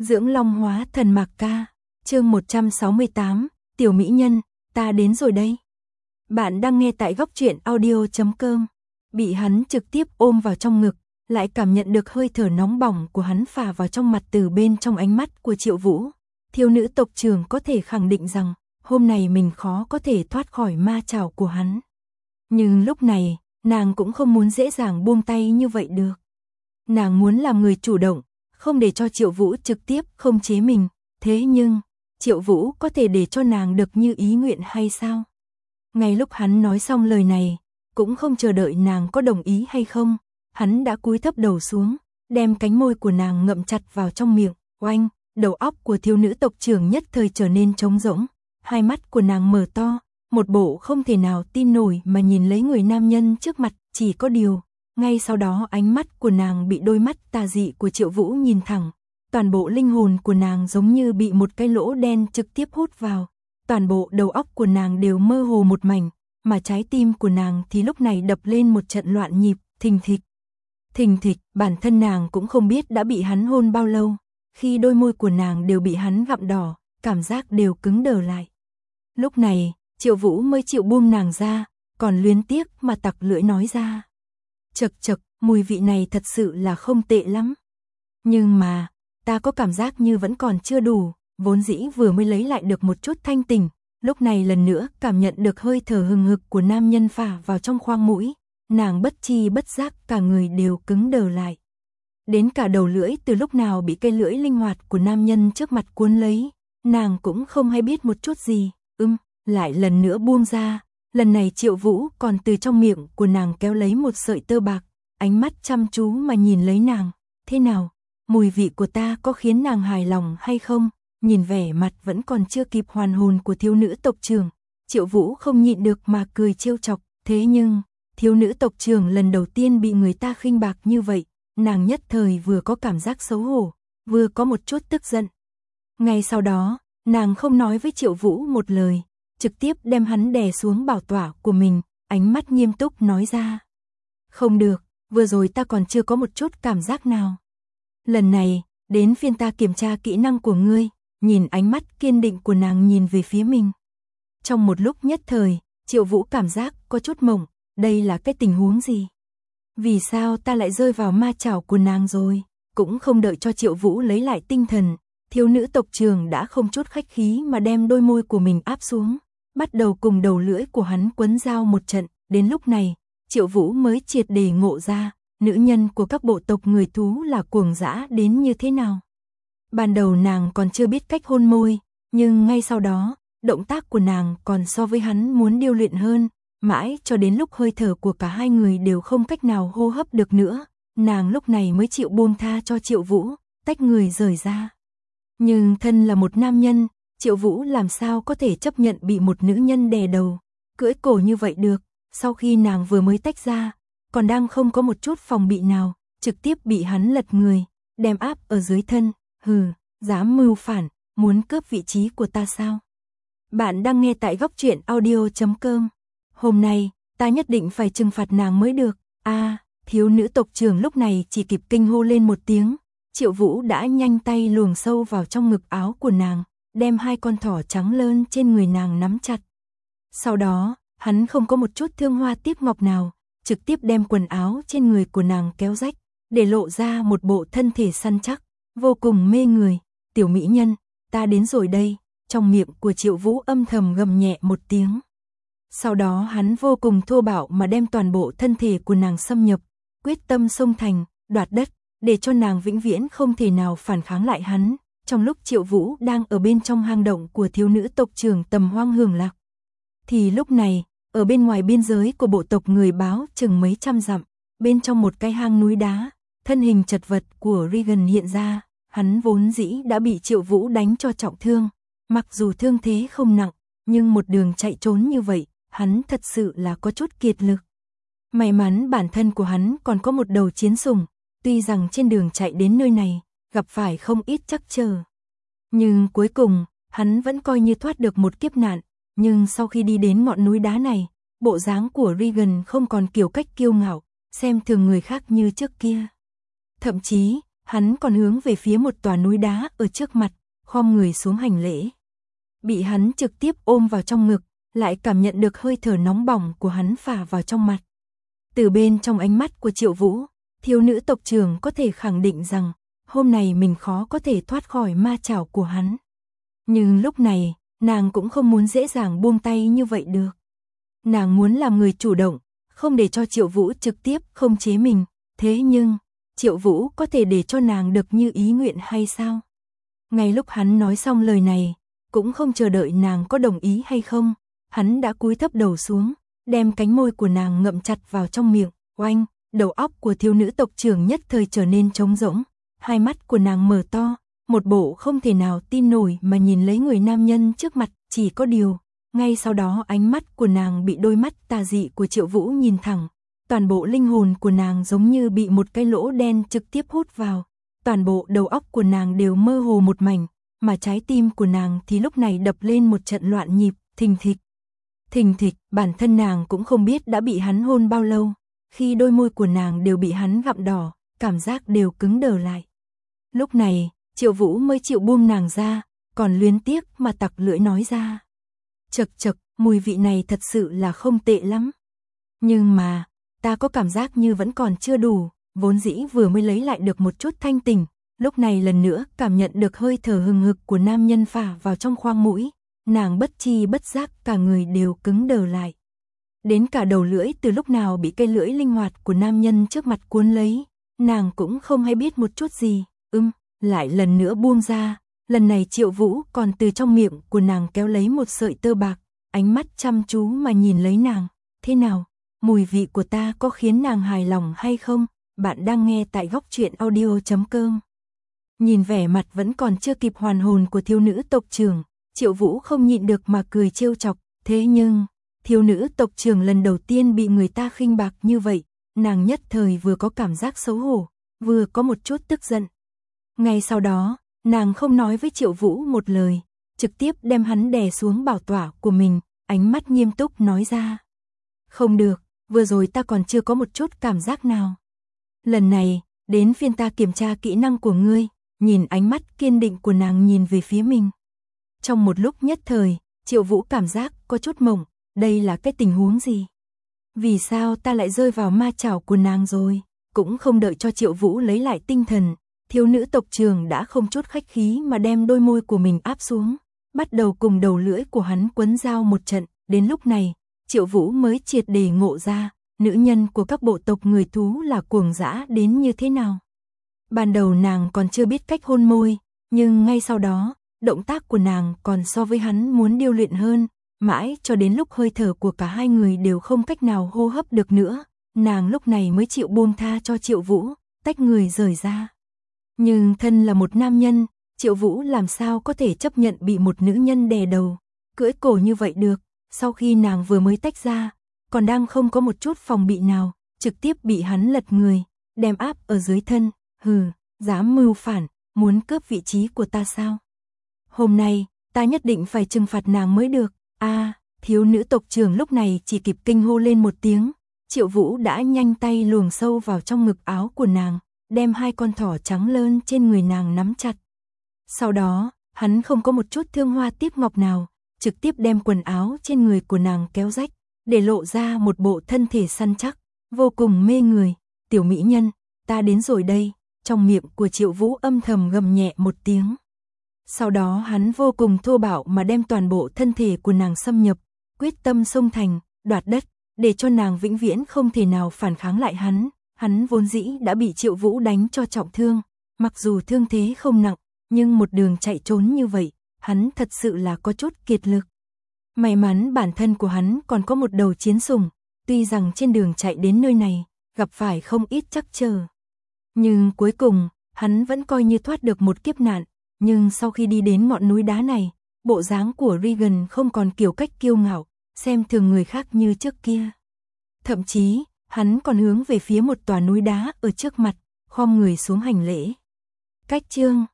Dưỡng Long hóa thần Mạc Ca, chương 168, Tiểu Mỹ Nhân, ta đến rồi đây. Bạn đang nghe tại goctruyện.audio.com. Bị hắn trực tiếp ôm vào trong ngực, lại cảm nhận được hơi thở nóng bỏng của hắn phả vào trong mặt từ bên trong ánh mắt của Triệu Vũ. Thiếu nữ tộc trưởng có thể khẳng định rằng, hôm nay mình khó có thể thoát khỏi ma trảo của hắn. Nhưng lúc này, nàng cũng không muốn dễ dàng buông tay như vậy được. Nàng muốn làm người chủ động, không để cho Triệu Vũ trực tiếp khống chế mình. Thế nhưng, Triệu Vũ có thể để cho nàng được như ý nguyện hay sao? Ngay lúc hắn nói xong lời này, cũng không chờ đợi nàng có đồng ý hay không, hắn đã cúi thấp đầu xuống, đem cánh môi của nàng ngậm chặt vào trong miệng. Oanh, đầu óc của thiếu nữ tộc trưởng nhất thời trở nên trống rỗng, hai mắt của nàng mở to, một bộ không thể nào tin nổi mà nhìn lấy người nam nhân trước mặt. Chỉ có điều, ngay sau đó ánh mắt của nàng bị đôi mắt tà dị của Triệu Vũ nhìn thẳng, toàn bộ linh hồn của nàng giống như bị một cái lỗ đen trực tiếp hút vào, toàn bộ đầu óc của nàng đều mơ hồ một mảnh, mà trái tim của nàng thì lúc này đập lên một trận loạn nhịp, thình thịch. Thình thịch, bản thân nàng cũng không biết đã bị hắn hôn bao lâu, khi đôi môi của nàng đều bị hắn gặm đỏ, cảm giác đều cứng đờ lại. Lúc này, Triệu Vũ mới chịu buông nàng ra, còn luyến tiếc mà tặc lưỡi nói ra. Chậc chậc, mùi vị này thật sự là không tệ lắm. Nhưng mà, ta có cảm giác như vẫn còn chưa đủ, vốn dĩ vừa mới lấy lại được một chút thanh tỉnh, lúc này lần nữa cảm nhận được hơi thở hừng hực của nam nhân phả vào trong khoang mũi, nàng bất chi bất giác cả người đều cứng đờ lại. Đến cả đầu lưỡi từ lúc nào bị cây lưỡi linh hoạt của nam nhân trước mặt cuốn lấy, nàng cũng không hay biết một chút gì, lại lần nữa buông ra. Lần này Triệu Vũ còn từ trong miệng của nàng kéo lấy một sợi tơ bạc, ánh mắt chăm chú mà nhìn lấy nàng. Thế nào? Mùi vị của ta có khiến nàng hài lòng hay không? Nhìn vẻ mặt vẫn còn chưa kịp hoàn hồn của thiếu nữ tộc trưởng, Triệu Vũ không nhịn được mà cười trêu chọc. Thế nhưng, thiếu nữ tộc trưởng lần đầu tiên bị người ta khinh bạc như vậy, nàng nhất thời vừa có cảm giác xấu hổ, vừa có một chút tức giận. Ngay sau đó, nàng không nói với Triệu Vũ một lời, trực tiếp đem hắn đè xuống bảo tỏa của mình, ánh mắt nghiêm túc nói ra. Không được, vừa rồi ta còn chưa có một chút cảm giác nào. Lần này, đến phiên ta kiểm tra kỹ năng của ngươi, nhìn ánh mắt kiên định của nàng nhìn về phía mình. Trong một lúc nhất thời, Triệu Vũ cảm giác có chút mộng, đây là cái tình huống gì? Vì sao ta lại rơi vào ma chảo của nàng rồi? Cũng không đợi cho Triệu Vũ lấy lại tinh thần, thiếu nữ tộc trưởng đã không chút khách khí mà đem đôi môi của mình áp xuống, bắt đầu cùng đầu lưỡi của hắn quấn giao một trận. Đến lúc này, Triệu Vũ mới triệt để ngộ ra, nữ nhân của các bộ tộc người thú là cuồng dã đến như thế nào. Ban đầu nàng còn chưa biết cách hôn môi, nhưng ngay sau đó, động tác của nàng còn so với hắn muốn điêu luyện hơn, mãi cho đến lúc hơi thở của cả hai người đều không cách nào hô hấp được nữa, nàng lúc này mới chịu buông tha cho Triệu Vũ, tách người rời ra. Nhưng thân là một nam nhân, Triệu Vũ làm sao có thể chấp nhận bị một nữ nhân đè đầu, cưỡi cổ như vậy được. Sau khi nàng vừa mới tách ra, còn đang không có một chút phòng bị nào, trực tiếp bị hắn lật người, đem áp ở dưới thân. Hừ, dám mưu phản, muốn cướp vị trí của ta sao? Bạn đang nghe tại goctruyện.audio.com. Hôm nay, ta nhất định phải trừng phạt nàng mới được. Thiếu nữ tộc trưởng lúc này chỉ kịp kinh hô lên một tiếng, Triệu Vũ đã nhanh tay luồn sâu vào trong ngực áo của nàng, đem hai con thỏ trắng lơn trên người nàng nắm chặt. Sau đó, hắn không có một chút thương hoa tiếp ngọc nào, trực tiếp đem quần áo trên người của nàng kéo rách, để lộ ra một bộ thân thể săn chắc, vô cùng mê người. Tiểu mỹ nhân, ta đến rồi đây. Trong miệng của Triệu Vũ âm thầm gầm nhẹ một tiếng. Sau đó hắn vô cùng thô bạo mà đem toàn bộ thân thể của nàng xâm nhập, quyết tâm xông thành, đoạt đất, để cho nàng vĩnh viễn không thể nào phản kháng lại hắn. Trong lúc Triệu Vũ đang ở bên trong hang động của thiếu nữ tộc trưởng Tầm Hoang hưởng lạc, thì lúc này, ở bên ngoài biên giới của bộ tộc người báo chừng mấy trăm dặm, bên trong một cái hang núi đá, thân hình chật vật của Regan hiện ra, hắn vốn dĩ đã bị Triệu Vũ đánh cho trọng thương, mặc dù thương thế không nặng, nhưng một đường chạy trốn như vậy, hắn thật sự là có chút kiệt lực. May mắn bản thân của hắn còn có một đầu chiến sủng, tuy rằng trên đường chạy đến nơi này, gặp phải không ít trắc trở. Nhưng cuối cùng, hắn vẫn coi như thoát được một kiếp nạn, nhưng sau khi đi đến ngọn núi đá này, bộ dáng của Regan không còn kiểu cách kiêu ngạo, xem thường người khác như trước kia. Thậm chí, hắn còn hướng về phía một tòa núi đá ở trước mặt, khom người xuống hành lễ. Bị hắn trực tiếp ôm vào trong ngực, lại cảm nhận được hơi thở nóng bỏng của hắn phả vào trong mặt. Từ bên trong ánh mắt của Triệu Vũ, thiếu nữ tộc trưởng có thể khẳng định rằng, hôm nay mình khó có thể thoát khỏi ma chảo của hắn. Nhưng lúc này, nàng cũng không muốn dễ dàng buông tay như vậy được. Nàng muốn làm người chủ động, không để cho Triệu Vũ trực tiếp khống chế mình. Thế nhưng, Triệu Vũ có thể để cho nàng được như ý nguyện hay sao? Ngay lúc hắn nói xong lời này, cũng không chờ đợi nàng có đồng ý hay không, hắn đã cúi thấp đầu xuống, đem cánh môi của nàng ngậm chặt vào trong miệng. Oanh, đầu óc của thiếu nữ tộc trưởng nhất thời trở nên trống rỗng, hai mắt của nàng mở to, một bộ không thể nào tin nổi mà nhìn lấy người nam nhân trước mặt. Chỉ có điều, ngay sau đó ánh mắt của nàng bị đôi mắt tà dị của Triệu Vũ nhìn thẳng, toàn bộ linh hồn của nàng giống như bị một cái lỗ đen trực tiếp hút vào, toàn bộ đầu óc của nàng đều mơ hồ một mảnh, mà trái tim của nàng thì lúc này đập lên một trận loạn nhịp, thình thịch. Thình thịch, bản thân nàng cũng không biết đã bị hắn hôn bao lâu, khi đôi môi của nàng đều bị hắn gặm đỏ, cảm giác đều cứng đờ lại. Lúc này, Triệu Vũ mới chịu buông nàng ra, còn luyến tiếc mà tặc lưỡi nói ra. Chậc chậc, mùi vị này thật sự là không tệ lắm. Nhưng mà, ta có cảm giác như vẫn còn chưa đủ, vốn dĩ vừa mới lấy lại được một chút thanh tỉnh, lúc này lần nữa cảm nhận được hơi thở hừng hực của nam nhân phả vào trong khoang mũi, nàng bất chi bất giác cả người đều cứng đờ lại. Đến cả đầu lưỡi từ lúc nào bị cây lưỡi linh hoạt của nam nhân trước mặt cuốn lấy, nàng cũng không hay biết một chút gì, lại lần nữa buông ra, lần này Triệu Vũ còn từ trong miệng của nàng kéo lấy một sợi tơ bạc, ánh mắt chăm chú mà nhìn lấy nàng. Thế nào? Mùi vị của ta có khiến nàng hài lòng hay không? Bạn đang nghe tại góc truyện audio.com. Nhìn vẻ mặt vẫn còn chưa kịp hoàn hồn của thiếu nữ tộc trưởng, Triệu Vũ không nhịn được mà cười trêu chọc. Thế nhưng, thiếu nữ tộc trưởng lần đầu tiên bị người ta khinh bạc như vậy, nàng nhất thời vừa có cảm giác xấu hổ, vừa có một chút tức giận. Ngay sau đó, nàng không nói với Triệu Vũ một lời, trực tiếp đem hắn đè xuống bảo tọa của mình, ánh mắt nghiêm túc nói ra. Không được, vừa rồi ta còn chưa có một chút cảm giác nào. Lần này, đến phiên ta kiểm tra kỹ năng của ngươi, nhìn ánh mắt kiên định của nàng nhìn về phía mình. Trong một lúc nhất thời, Triệu Vũ cảm giác có chút mộng, đây là cái tình huống gì? Vì sao ta lại rơi vào ma chảo của nàng rồi? Cũng không đợi cho Triệu Vũ lấy lại tinh thần, thiếu nữ tộc trưởng đã không chút khách khí mà đem đôi môi của mình áp xuống, bắt đầu cùng đầu lưỡi của hắn quấn giao một trận. Đến lúc này, Triệu Vũ mới triệt để ngộ ra, nữ nhân của các bộ tộc người thú là cuồng dã đến như thế nào. Ban đầu nàng còn chưa biết cách hôn môi, nhưng ngay sau đó, động tác của nàng còn so với hắn muốn điêu luyện hơn, mãi cho đến lúc hơi thở của cả hai người đều không cách nào hô hấp được nữa, nàng lúc này mới chịu buông tha cho Triệu Vũ, tách người rời ra. Nhưng thân là một nam nhân, Triệu Vũ làm sao có thể chấp nhận bị một nữ nhân đè đầu, cưỡi cổ như vậy được. Sau khi nàng vừa mới tách ra, còn đang không có một chút phòng bị nào, trực tiếp bị hắn lật người, đem áp ở dưới thân. Hừ, dám mưu phản, muốn cướp vị trí của ta sao? Hôm nay, ta nhất định phải trừng phạt nàng mới được. Thiếu nữ tộc trưởng lúc này chỉ kịp kinh hô lên một tiếng, Triệu Vũ đã nhanh tay luồng sâu vào trong ngực áo của nàng, đem hai con thỏ trắng lơn trên người nàng nắm chặt. Sau đó, hắn không có một chút thương hoa tiếp ngọc nào, trực tiếp đem quần áo trên người của nàng kéo rách, để lộ ra một bộ thân thể săn chắc, vô cùng mê người. Tiểu mỹ nhân, ta đến rồi đây. Trong miệng của Triệu Vũ âm thầm gầm nhẹ một tiếng. Sau đó hắn vô cùng thô bạo mà đem toàn bộ thân thể của nàng xâm nhập, quyết tâm xông thành, đoạt đất, để cho nàng vĩnh viễn không thể nào phản kháng lại hắn. Hắn vốn dĩ đã bị Triệu Vũ đánh cho trọng thương, mặc dù thương thế không nặng, nhưng một đường chạy trốn như vậy, hắn thật sự là có chút kiệt lực. May mắn bản thân của hắn còn có một đầu chiến sủng, tuy rằng trên đường chạy đến nơi này, gặp phải không ít trắc trở. Nhưng cuối cùng, hắn vẫn coi như thoát được một kiếp nạn, nhưng sau khi đi đến ngọn núi đá này, bộ dáng của Regan không còn kiểu cách kiêu ngạo, xem thường người khác như trước kia. Thậm chí, hắn còn hướng về phía một tòa núi đá ở trước mặt, khom người xuống hành lễ. Cách chương